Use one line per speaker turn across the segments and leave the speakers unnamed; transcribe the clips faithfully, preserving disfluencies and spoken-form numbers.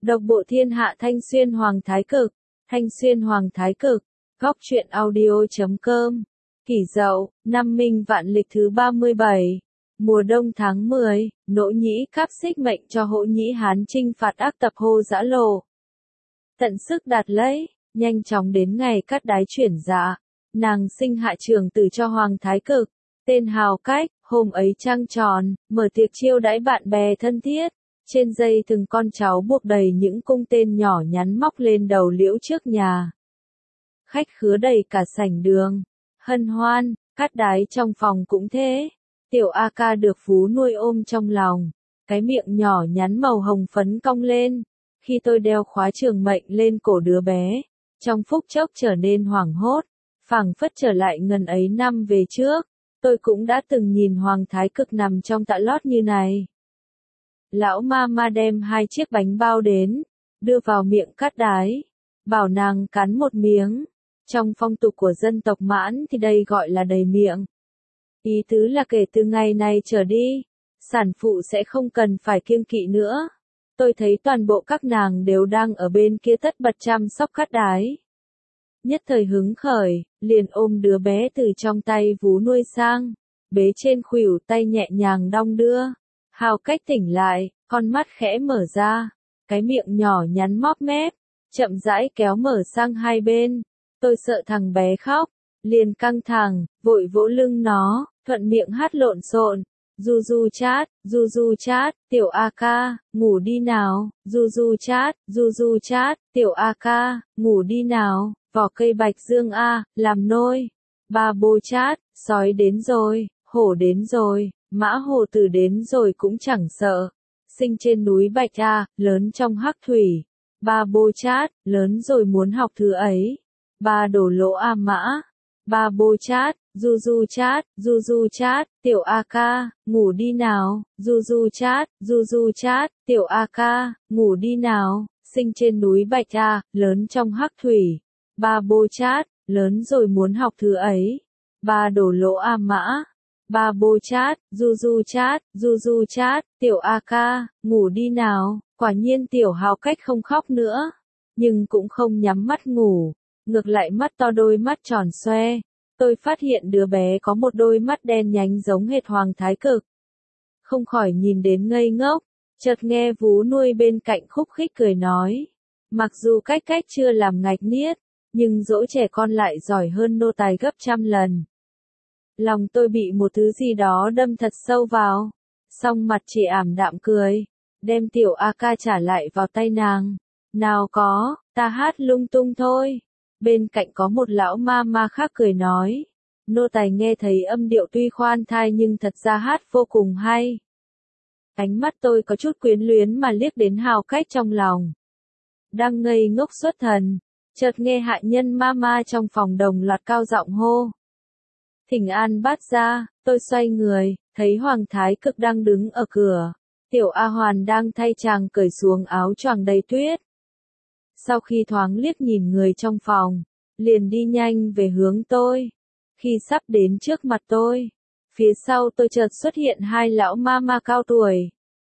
Độc bộ thiên hạ Thanh Xuyên Hoàng Thái Cực, Thanh Xuyên Hoàng Thái Cực, góc truyện audio chấm com, Kỷ Dậu, năm Minh Vạn Lịch thứ ba mươi bảy, mùa đông tháng mười, Nỗ Nhĩ Cáp xích mệnh cho Hỗ Nhĩ Hán chinh phạt ác tập Hô Dã Lộ. Tận sức đạt lấy, nhanh chóng đến ngày Cát Đái chuyển dạ, nàng sinh hạ trưởng tử cho Hoàng Thái Cực, tên Hào Cách. Hôm ấy trăng tròn, mở tiệc chiêu đãi bạn bè thân thiết. Trên dây từng con cháu buộc đầy những cung tên nhỏ nhắn móc lên đầu liễu trước nhà. Khách khứa đầy cả sảnh đường, hân hoan, Cát Đái trong phòng cũng thế. Tiểu A Ca được Phú nuôi ôm trong lòng, cái miệng nhỏ nhắn màu hồng phấn cong lên. Khi tôi đeo khóa trường mệnh lên cổ đứa bé, trong phút chốc trở nên hoảng hốt, phảng phất trở lại ngần ấy năm về trước. Tôi cũng đã từng nhìn Hoàng Thái Cực nằm trong tạ lót như này. Lão ma ma đem hai chiếc bánh bao đến, đưa vào miệng Cát Đái, bảo nàng cắn một miếng. Trong phong tục của dân tộc Mãn thì đây gọi là đầy miệng. Ý tứ là kể từ ngày này trở đi, sản phụ sẽ không cần phải kiêng kỵ nữa. Tôi thấy toàn bộ các nàng đều đang ở bên kia tất bật chăm sóc Cát Đái. Nhất thời hứng khởi, liền ôm đứa bé từ trong tay vú nuôi sang, bế trên khuỷu tay nhẹ nhàng đong đưa. Hào Cách tỉnh lại, con mắt khẽ mở ra, cái miệng nhỏ nhắn móp mép, chậm rãi kéo mở sang hai bên. Tôi sợ thằng bé khóc, liền căng thẳng, vội vỗ lưng nó, thuận miệng hát lộn xộn. Du du chát, du du chát, tiểu A Ca, ngủ đi nào, du du chát, du du chát, tiểu A Ca, ngủ đi nào, vỏ cây bạch dương A, làm nôi. Ba bô chát, sói đến rồi, hổ đến rồi, mã hồ tử đến rồi cũng chẳng sợ. Sinh trên núi Bạch A, lớn trong hắc thủy. Ba bô chát, lớn rồi muốn học thứ ấy. Ba đổ lỗ A mã. Ba bô chát, du du chát, du du chát, tiểu A Ca, ngủ đi nào, du du chát, du du chát, tiểu A Ca, ngủ đi nào, sinh trên núi Bạch A, lớn trong hắc thủy. Ba bô chát, lớn rồi muốn học thứ ấy. Ba đổ lỗ A mã. Ba bô chát, du du chát, du du chát, tiểu A Ca, ngủ đi nào. Quả nhiên tiểu Hào Cách không khóc nữa, nhưng cũng không nhắm mắt ngủ, ngược lại mắt to đôi mắt tròn xoe. Tôi phát hiện đứa bé có một đôi mắt đen nhánh giống hệt Hoàng Thái Cực. Không khỏi nhìn đến ngây ngốc, chợt nghe vú nuôi bên cạnh khúc khích cười nói. Mặc dù Cách Cách chưa làm ngạch niết, nhưng dỗ trẻ con lại giỏi hơn nô tài gấp trăm lần. Lòng tôi bị một thứ gì đó đâm thật sâu vào, song mặt chị ảm đạm cười, đem tiểu A Ca trả lại vào tay nàng. Nào có, ta hát lung tung thôi. Bên cạnh có một lão ma ma khác cười nói. Nô tài nghe thấy âm điệu tuy khoan thai nhưng thật ra hát vô cùng hay. Ánh mắt tôi có chút quyến luyến mà liếc đến Hào Cách trong lòng. Đang ngây ngốc xuất thần, chợt nghe hạ nhân ma ma trong phòng đồng loạt cao giọng hô. Thỉnh an bát gia. Tôi xoay người, thấy Hoàng Thái Cực đang đứng ở cửa. Tiểu A Hoàn đang thay chàng cởi xuống áo choàng đầy tuyết. Sau khi thoáng liếc nhìn người trong phòng, liền đi nhanh về hướng tôi. Khi sắp đến trước mặt tôi, phía sau tôi chợt xuất hiện hai lão ma ma cao tuổi.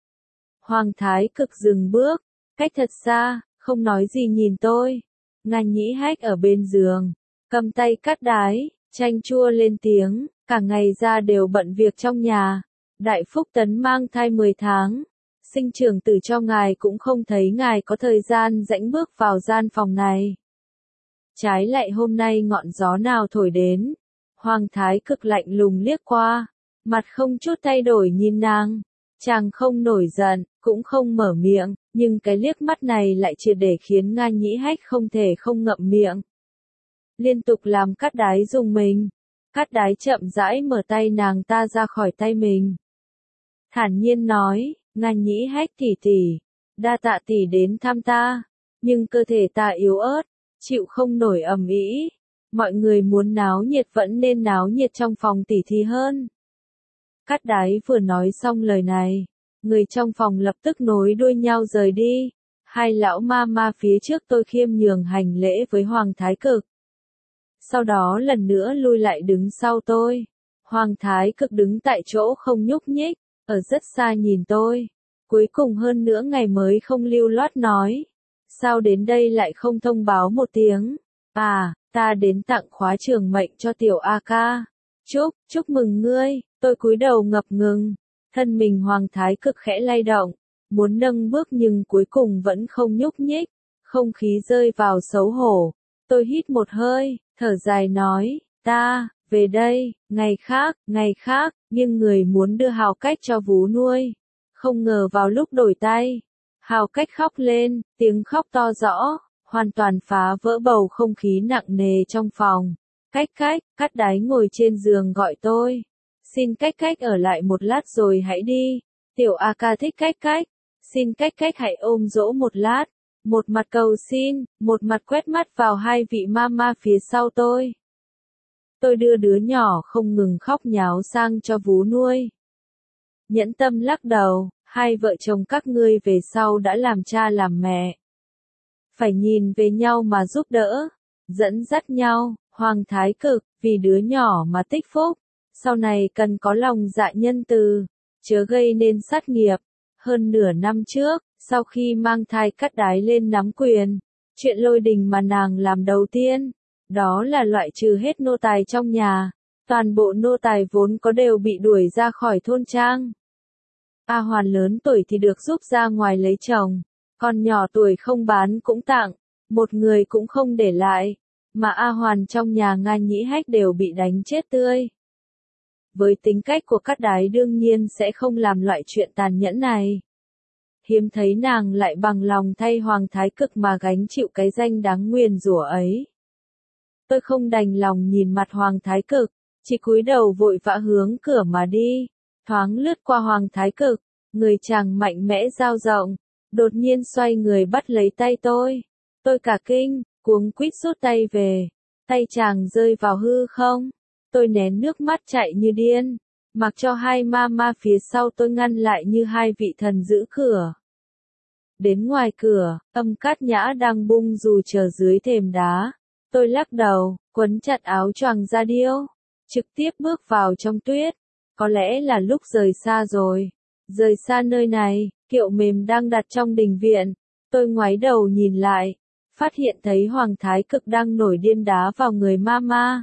Hoàng Thái Cực dừng bước, cách thật xa, không nói gì nhìn tôi. Nga Nhĩ Hách ở bên giường, cầm tay Cát Đái, chanh chua lên tiếng, cả ngày ra đều bận việc trong nhà. Đại Phúc Tấn mang thai mười tháng. Sinh trưởng tử cho ngài cũng không thấy ngài có thời gian rãnh bước vào gian phòng này. Trái lại hôm nay ngọn gió nào thổi đến. Hoàng Thái Cực lạnh lùng liếc qua, mặt không chút thay đổi nhìn nàng. Chàng không nổi giận, cũng không mở miệng, nhưng cái liếc mắt này lại triệt để khiến Nga Nhĩ Hách không thể không ngậm miệng. Liên tục làm Cát Đái rùng mình. Cát Đái chậm rãi mở tay nàng ta ra khỏi tay mình. Thản nhiên nói. Nga Nhĩ Hách tỷ tỷ, đa tạ tỷ đến thăm ta, nhưng cơ thể ta yếu ớt, chịu không nổi ầm ĩ. Mọi người muốn náo nhiệt vẫn nên náo nhiệt trong phòng tỷ thì hơn. Cát Đái vừa nói xong lời này, người trong phòng lập tức nối đuôi nhau rời đi. Hai lão ma ma phía trước tôi khiêm nhường hành lễ với Hoàng Thái Cực. Sau đó lần nữa lui lại đứng sau tôi. Hoàng Thái Cực đứng tại chỗ không nhúc nhích, ở rất xa nhìn tôi. Cuối cùng hơn nửa ngày mới không lưu loát nói. Sao đến đây lại không thông báo một tiếng? À, ta đến tặng khóa trường mệnh cho tiểu A ca. Chúc, chúc mừng ngươi, tôi cúi đầu ngập ngừng. Thân mình Hoàng Thái Cực khẽ lay động, muốn nâng bước nhưng cuối cùng vẫn không nhúc nhích. Không khí rơi vào xấu hổ. Tôi hít một hơi, thở dài nói, ta, về đây, ngày khác, ngày khác, nhưng người muốn đưa Hào Cách cho vú nuôi. Không ngờ vào lúc đổi tay, Hào Cách khóc lên, tiếng khóc to rõ, hoàn toàn phá vỡ bầu không khí nặng nề trong phòng. Cách cách, Cát Đái ngồi trên giường gọi tôi. Xin cách cách ở lại một lát rồi hãy đi. Tiểu A ca thích cách cách. Xin cách cách hãy ôm dỗ một lát. Một mặt cầu xin, một mặt quét mắt vào hai vị mama phía sau tôi. Tôi đưa đứa nhỏ không ngừng khóc nháo sang cho vú nuôi. Nhẫn Tâm lắc đầu, hai vợ chồng các ngươi về sau đã làm cha làm mẹ. Phải nhìn về nhau mà giúp đỡ, dẫn dắt nhau. Hoàng Thái Cực, vì đứa nhỏ mà tích phúc, sau này cần có lòng dạ nhân từ, chớ gây nên sát nghiệp. Hơn nửa năm trước, sau khi mang thai Cát Đái lên nắm quyền, chuyện lôi đình mà nàng làm đầu tiên, đó là loại trừ hết nô tài trong nhà, toàn bộ nô tài vốn có đều bị đuổi ra khỏi thôn trang. A Hoàn lớn tuổi thì được giúp ra ngoài lấy chồng, còn nhỏ tuổi không bán cũng tặng, một người cũng không để lại. Mà A Hoàn trong nhà Nga Nhĩ Hách đều bị đánh chết tươi. Với tính cách của Cát Đái đương nhiên sẽ không làm loại chuyện tàn nhẫn này. Hiếm thấy nàng lại bằng lòng thay Hoàng Thái Cực mà gánh chịu cái danh đáng nguyền rủa ấy. Tôi không đành lòng nhìn mặt Hoàng Thái Cực, chỉ cúi đầu vội vã hướng cửa mà đi. Thoáng lướt qua Hoàng Thái Cực, người chàng mạnh mẽ dao rộng, đột nhiên xoay người bắt lấy tay tôi. Tôi cả kinh, cuống quýt rút tay về, tay chàng rơi vào hư không. Tôi nén nước mắt chạy như điên, mặc cho hai mama phía sau tôi ngăn lại như hai vị thần giữ cửa. Đến ngoài cửa, Âm Cát Nhã đang bung dù chờ dưới thềm đá. Tôi lắc đầu, quấn chặt áo choàng ra điêu, trực tiếp bước vào trong tuyết. Có lẽ là lúc rời xa rồi. Rời xa nơi này, kiệu mềm đang đặt trong đình viện. Tôi ngoái đầu nhìn lại, phát hiện thấy Hoàng Thái Cực đang nổi điên đá vào người mama.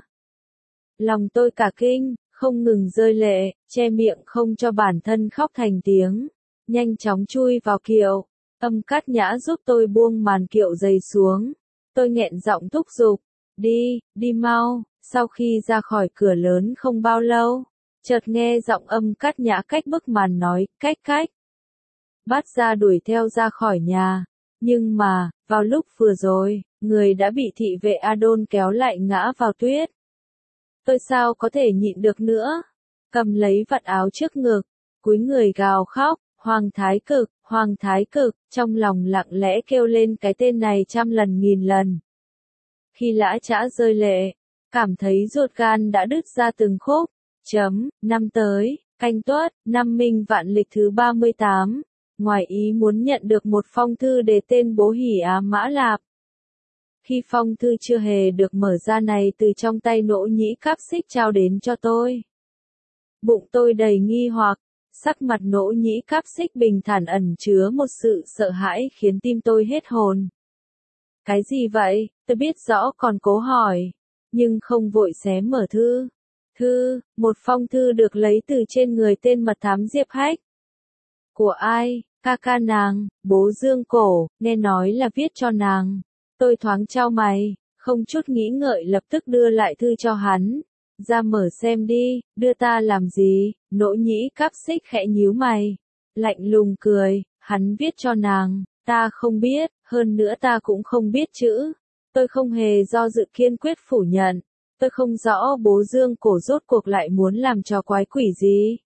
Lòng tôi cả kinh, không ngừng rơi lệ, che miệng không cho bản thân khóc thành tiếng. Nhanh chóng chui vào kiệu. Âm Cát Nhã giúp tôi buông màn kiệu dày xuống. Tôi nghẹn giọng thúc giục, đi, đi mau. Sau khi ra khỏi cửa lớn không bao lâu, chợt nghe giọng Âm Cát Nhã cách bức màn nói, cách cách. Bát Gia đuổi theo ra khỏi nhà. Nhưng mà, vào lúc vừa rồi, người đã bị thị vệ Adon kéo lại ngã vào tuyết. Tôi sao có thể nhịn được nữa? Cầm lấy vạt áo trước ngực, cúi người gào khóc, Hoàng Thái Cực, Hoàng Thái Cực, trong lòng lặng lẽ kêu lên cái tên này trăm lần nghìn lần. Khi lã chã rơi lệ, cảm thấy ruột gan đã đứt ra từng khúc. Chấm, năm tới, Canh Tuất, năm Minh Vạn Lịch thứ ba mươi tám. Ngoài ý muốn nhận được một phong thư đề tên Bố Hỉ Á Mã Lạp. Khi phong thư chưa hề được mở ra này từ trong tay Nỗ Nhĩ Cáp Xích trao đến cho tôi. Bụng tôi đầy nghi hoặc, sắc mặt Nỗ Nhĩ Cáp Xích bình thản ẩn chứa một sự sợ hãi khiến tim tôi hết hồn. Cái gì vậy? Tôi biết rõ còn cố hỏi, nhưng không vội xé mở thư. Thư, một phong thư được lấy từ trên người tên mật thám Diệp Hách. Của ai? Ca ca nàng, bố Dương Cổ, nghe nói là viết cho nàng. Tôi thoáng chau mày, không chút nghĩ ngợi lập tức đưa lại thư cho hắn. Ra mở xem đi, đưa ta làm gì? Nỗ Nhĩ Cáp Xích khẽ nhíu mày, lạnh lùng cười, hắn viết cho nàng, ta không biết, hơn nữa ta cũng không biết chữ. Tôi không hề do dự kiên quyết phủ nhận. Tôi không rõ bố Dương Cổ rốt cuộc lại muốn làm trò quái quỷ gì.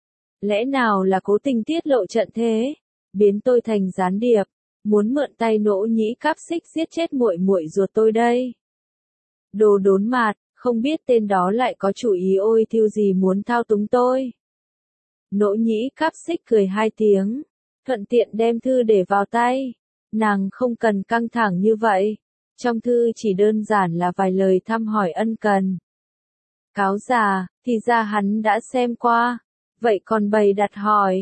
Lẽ nào là cố tình tiết lộ trận thế, biến tôi thành gián điệp, muốn mượn tay Nỗ Nhĩ Cáp Xích giết chết muội muội ruột tôi đây. Đồ đốn mạt, không biết tên đó lại có chủ ý ôi thiêu gì muốn thao túng tôi. Nỗ Nhĩ Cáp Xích cười hai tiếng, thuận tiện đem thư để vào tay. Nàng không cần căng thẳng như vậy. Trong thư chỉ đơn giản là vài lời thăm hỏi ân cần. Cáo già, thì ra hắn đã xem qua. Vậy còn bày đặt hỏi.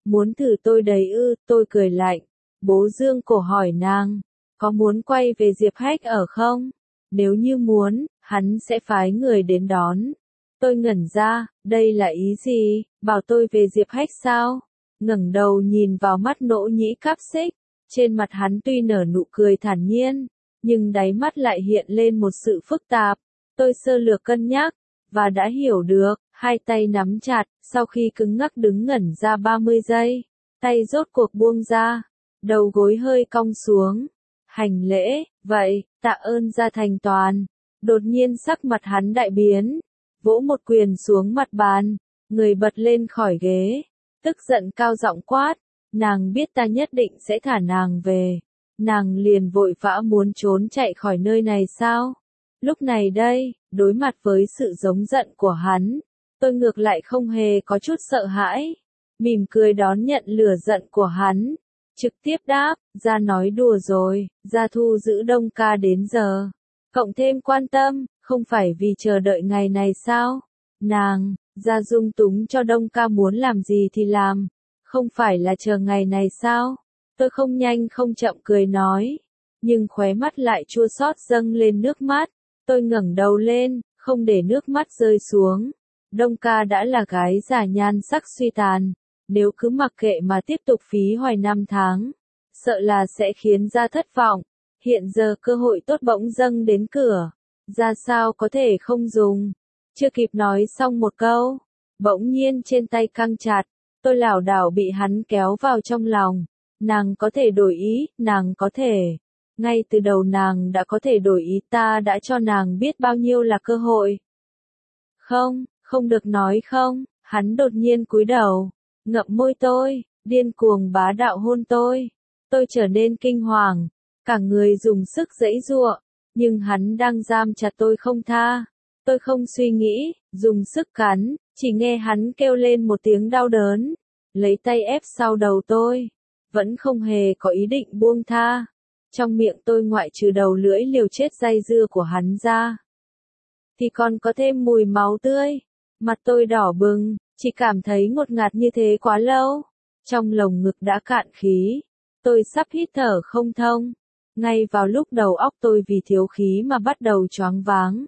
Muốn thử tôi đấy ư, tôi cười lạnh. Bố dương cổ hỏi nàng, có muốn quay về Diệp Hách ở không? Nếu như muốn, hắn sẽ phái người đến đón. Tôi ngẩn ra, đây là ý gì, bảo tôi về Diệp Hách sao? Ngẩng đầu nhìn vào mắt Nỗ Nhĩ Cáp Xích, trên mặt hắn tuy nở nụ cười thản nhiên, nhưng đáy mắt lại hiện lên một sự phức tạp. Tôi sơ lược cân nhắc, và đã hiểu được, hai tay nắm chặt, sau khi cứng ngắc đứng ngẩn ra ba mươi giây, tay rốt cuộc buông ra, đầu gối hơi cong xuống. Hành lễ, vậy, tạ ơn Gia Thành Toàn. Đột nhiên sắc mặt hắn đại biến, vỗ một quyền xuống mặt bàn, người bật lên khỏi ghế, tức giận cao giọng quát, nàng biết ta nhất định sẽ thả nàng về. Nàng liền vội vã muốn trốn chạy khỏi nơi này sao? Lúc này đây, đối mặt với sự giống giận của hắn, tôi ngược lại không hề có chút sợ hãi, mỉm cười đón nhận lửa giận của hắn, trực tiếp đáp, Gia nói đùa rồi, Gia thu giữ Đông Ca đến giờ, cộng thêm quan tâm, không phải vì chờ đợi ngày này sao? Nàng, Gia dung túng cho Đông Ca muốn làm gì thì làm, không phải là chờ ngày này sao? Tôi không nhanh không chậm cười nói, nhưng khóe mắt lại chua xót dâng lên nước mắt. Tôi ngẩng đầu lên, không để nước mắt rơi xuống. Đông Ca đã là gái già nhan sắc suy tàn, nếu cứ mặc kệ mà tiếp tục phí hoài năm tháng, sợ là sẽ khiến Gia thất vọng. Hiện giờ cơ hội tốt bỗng dâng đến cửa, Gia sao có thể không dùng. Chưa kịp nói xong một câu, bỗng nhiên trên tay căng chặt, tôi lảo đảo bị hắn kéo vào trong lòng. Nàng có thể đổi ý, nàng có thể. Ngay từ đầu nàng đã có thể đổi ý, ta đã cho nàng biết bao nhiêu là cơ hội. Không, không được nói không, hắn đột nhiên cúi đầu, ngậm môi tôi, điên cuồng bá đạo hôn tôi. Tôi trở nên kinh hoàng, cả người dùng sức giãy giụa, nhưng hắn đang giam chặt tôi không tha. Tôi không suy nghĩ, dùng sức cắn, chỉ nghe hắn kêu lên một tiếng đau đớn, lấy tay ép sau đầu tôi, vẫn không hề có ý định buông tha. Trong miệng tôi ngoại trừ đầu lưỡi liều chết dây dưa của hắn ra, thì còn có thêm mùi máu tươi. Mặt tôi đỏ bừng, chỉ cảm thấy ngột ngạt như thế quá lâu. Trong lồng ngực đã cạn khí, tôi sắp hít thở không thông. Ngay vào lúc đầu óc tôi vì thiếu khí mà bắt đầu choáng váng,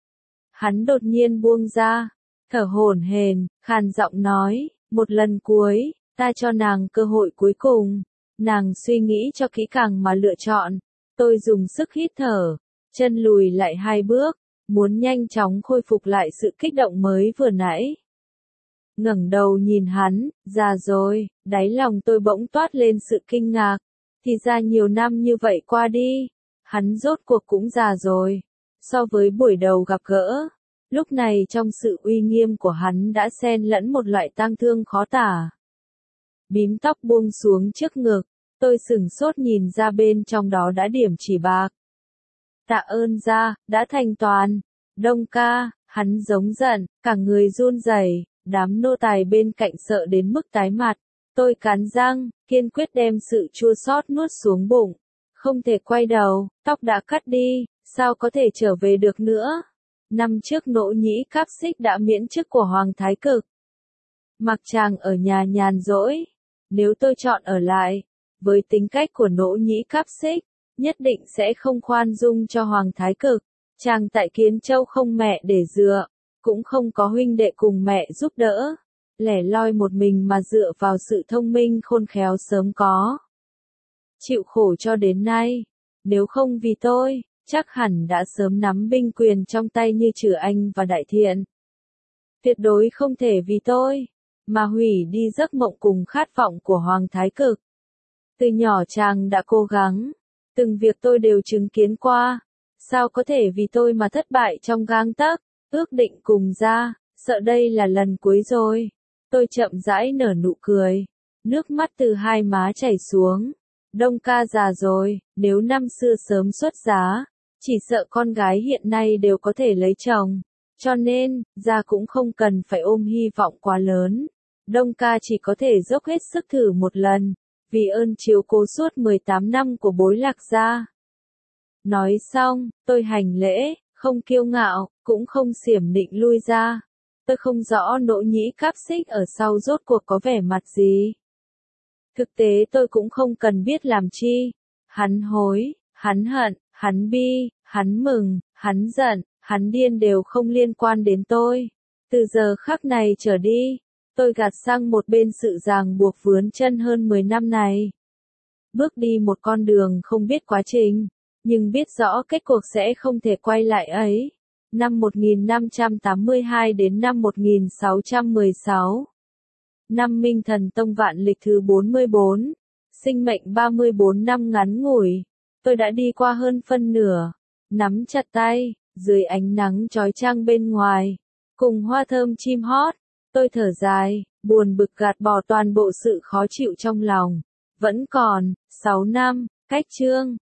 hắn đột nhiên buông ra, thở hổn hển, khàn giọng nói, một lần cuối, ta cho nàng cơ hội cuối cùng. Nàng suy nghĩ cho kỹ càng mà lựa chọn. Tôi dùng sức hít thở, chân lùi lại hai bước, muốn nhanh chóng khôi phục lại sự kích động mới vừa nãy. Ngẩng đầu nhìn hắn, già rồi, đáy lòng tôi bỗng toát lên sự kinh ngạc. Thì ra nhiều năm như vậy qua đi, hắn rốt cuộc cũng già rồi. So với buổi đầu gặp gỡ, lúc này trong sự uy nghiêm của hắn đã xen lẫn một loại tang thương khó tả. Bím tóc buông xuống trước ngực, tôi sửng sốt nhìn ra bên trong đó đã điểm chỉ bạc. Tạ ơn Gia, đã thành toàn. Đông Ca, hắn giống giận, cả người run rẩy, đám nô tài bên cạnh sợ đến mức tái mặt. Tôi cắn răng, kiên quyết đem sự chua xót nuốt xuống bụng. Không thể quay đầu, tóc đã cắt đi, sao có thể trở về được nữa. Năm trước Nỗ Nhĩ Cáp Xích đã miễn chức của Hoàng Thái Cực. Mặc chàng ở nhà nhàn rỗi. Nếu tôi chọn ở lại, với tính cách của Nỗ Nhĩ Cáp Xích, nhất định sẽ không khoan dung cho Hoàng Thái Cực. Chàng tại Kiến Châu không mẹ để dựa, cũng không có huynh đệ cùng mẹ giúp đỡ, lẻ loi một mình mà dựa vào sự thông minh khôn khéo sớm có. Chịu khổ cho đến nay, nếu không vì tôi, chắc hẳn đã sớm nắm binh quyền trong tay như Trử Anh và Đại Thiện. Tuyệt đối không thể vì tôi, mà hủy đi giấc mộng cùng khát vọng của Hoàng Thái Cực. Từ nhỏ chàng đã cố gắng, từng việc tôi đều chứng kiến qua, sao có thể vì tôi mà thất bại trong gang tấc, ước định cùng Gia, sợ đây là lần cuối rồi. Tôi chậm rãi nở nụ cười, nước mắt từ hai má chảy xuống. Đông Ca già rồi, nếu năm xưa sớm xuất giá, chỉ sợ con gái hiện nay đều có thể lấy chồng, cho nên, Gia cũng không cần phải ôm hy vọng quá lớn. Đông Ca chỉ có thể dốc hết sức thử một lần, vì ơn chiếu cố suốt mười tám năm của bối Lạc gia. Nói xong, tôi hành lễ, không kiêu ngạo, cũng không xiểm nịnh lui ra. Tôi không rõ Nỗ Nhĩ Cáp Xích ở sau rốt cuộc có vẻ mặt gì. Thực tế tôi cũng không cần biết làm chi. Hắn hối, hắn hận, hắn bi, hắn mừng, hắn giận, hắn điên đều không liên quan đến tôi. Từ giờ khắc này trở đi, tôi gạt sang một bên sự ràng buộc vướng chân hơn mười năm này. Bước đi một con đường không biết quá trình, nhưng biết rõ kết cuộc sẽ không thể quay lại ấy. Năm một nghìn năm trăm tám mươi hai đến năm một nghìn sáu trăm mười sáu. Năm Minh Thần Tông vạn lịch thứ bốn mươi bốn. Sinh mệnh ba mươi bốn năm ngắn ngủi. Tôi đã đi qua hơn phân nửa. Nắm chặt tay, dưới ánh nắng chói chang bên ngoài. Cùng hoa thơm chim hót. Tôi thở dài, buồn bực gạt bỏ toàn bộ sự khó chịu trong lòng. Vẫn còn, sáu năm, cách chương.